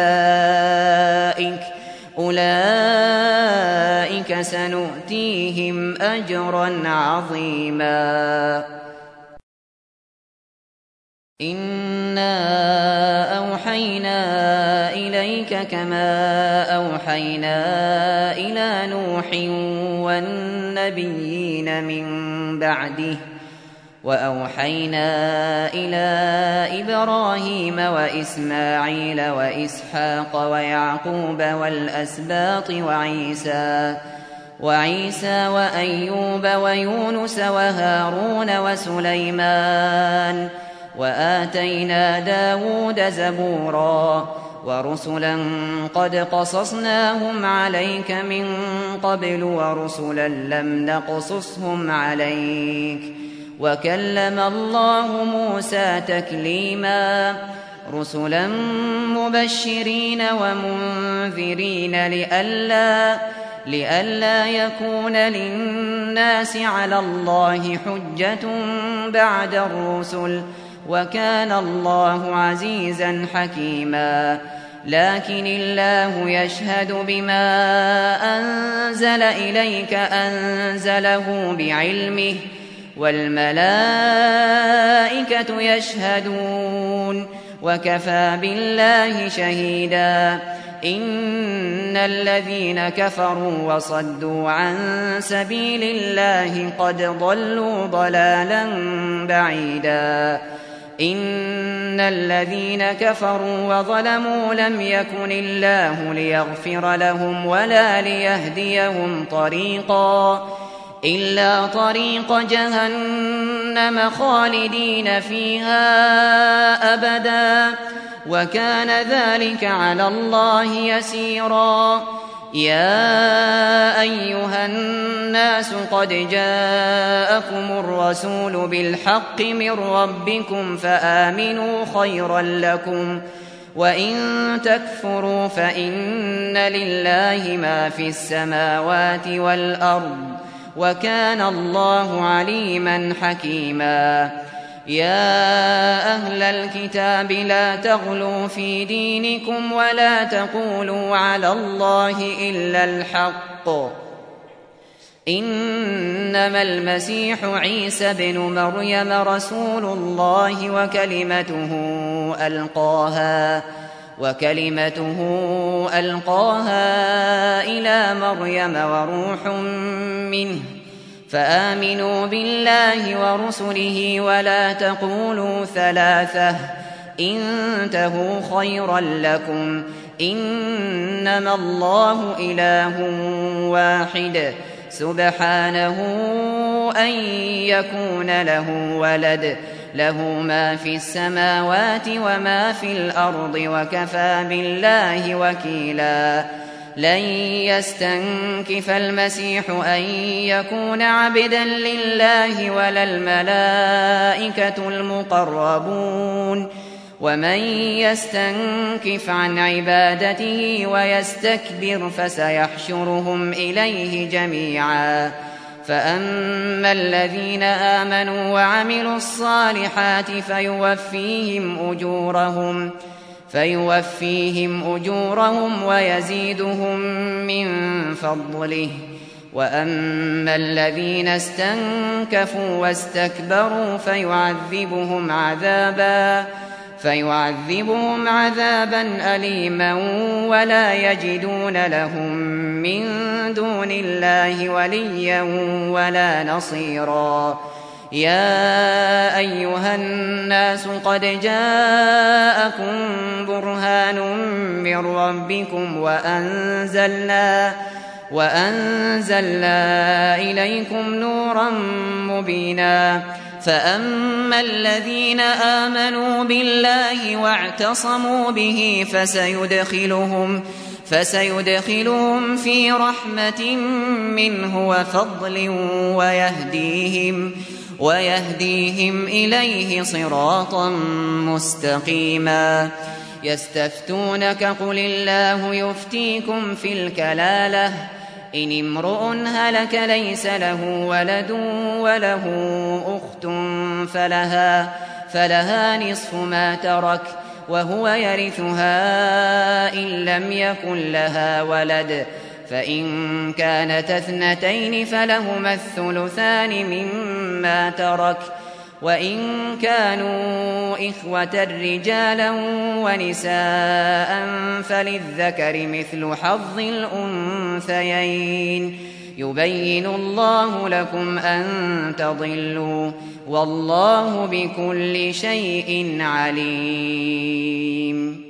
Speaker 1: أولئك سنؤتيهم أجرا عظيما. إنا أوحينا إليك كما أوحينا إلى نوح والنبيين من بعده وأوحينا إلى إبراهيم وإسماعيل وإسحاق ويعقوب والأسباط وعيسى وأيوب ويونس وهارون وسليمان وآتينا داود زبورا ورسلا قد قصصناهم عليك من قبل ورسلا لم نقصصهم عليك وكلم الله موسى تكليما. رسلا مبشرين ومنذرين لئلا يكون للناس على الله حجة بعد الرسل وكان الله عزيزا حكيما. لكن الله يشهد بما أنزل إليك أنزله بعلمه والملائكة يشهدون وكفى بالله شهيدا إن الذين كفروا وصدوا عن سبيل الله قد ضلوا ضلالا بعيدا إن الذين كفروا وظلموا لم يكن الله ليغفر لهم ولا ليهديهم طريقا إلا طريق جهنم خالدين فيها أبدا وكان ذلك على الله يسيرا يا أيها الناس قد جاءكم الرسول بالحق من ربكم فآمنوا خيرا لكم وإن تكفروا فإن لله ما في السماوات والأرض وكان الله عليما حكيما يا أهل الكتاب لا تغلوا في دينكم ولا تقولوا على الله إلا الحق إنما المسيح عيسى بن مريم رسول الله وكلمته ألقاها إلى مريم وروح منه فآمنوا بالله ورسله ولا تقولوا ثلاثة انتهوا خيرا لكم إنما الله إله واحد سبحانه أن يكون له ولد له ما في السماوات وما في الأرض وكفى بالله وكيلا لن يستنكف المسيح أن يكون عبدا لله ولا الملائكة المقربون ومن يستنكف عن عبادته ويستكبر فسيحشرهم إليه جميعا فأما الذين آمنوا وعملوا الصالحات فيوفيهم أجورهم ويزيدهم من فضله وأما الذين استنكفوا واستكبروا فيعذبهم عذابا أليما ولا يجدون لهم من دون الله وليا ولا نصيرا يا أيها الناس قد جاءكم برهان من ربكم وأنزلنا إليكم نورا مبينا فأما الذين آمنوا بالله واعتصموا به فسيدخلهم في رحمة منه وفضل ويهديهم إليه صراطا مستقيما يستفتونك قل الله يفتيكم في الكلالة إن امرؤ هلك ليس له ولد وله أخت فلها نصف ما ترك وهو يرثها إن لم يكن لها ولد فإن كانت اثنتين فلهما الثلثان مما ترك وإن كانوا إخوة رجالا ونساء فللذكر مثل حظ الأنثيين يبين الله لكم أن تضلوا والله بكل شيء عليم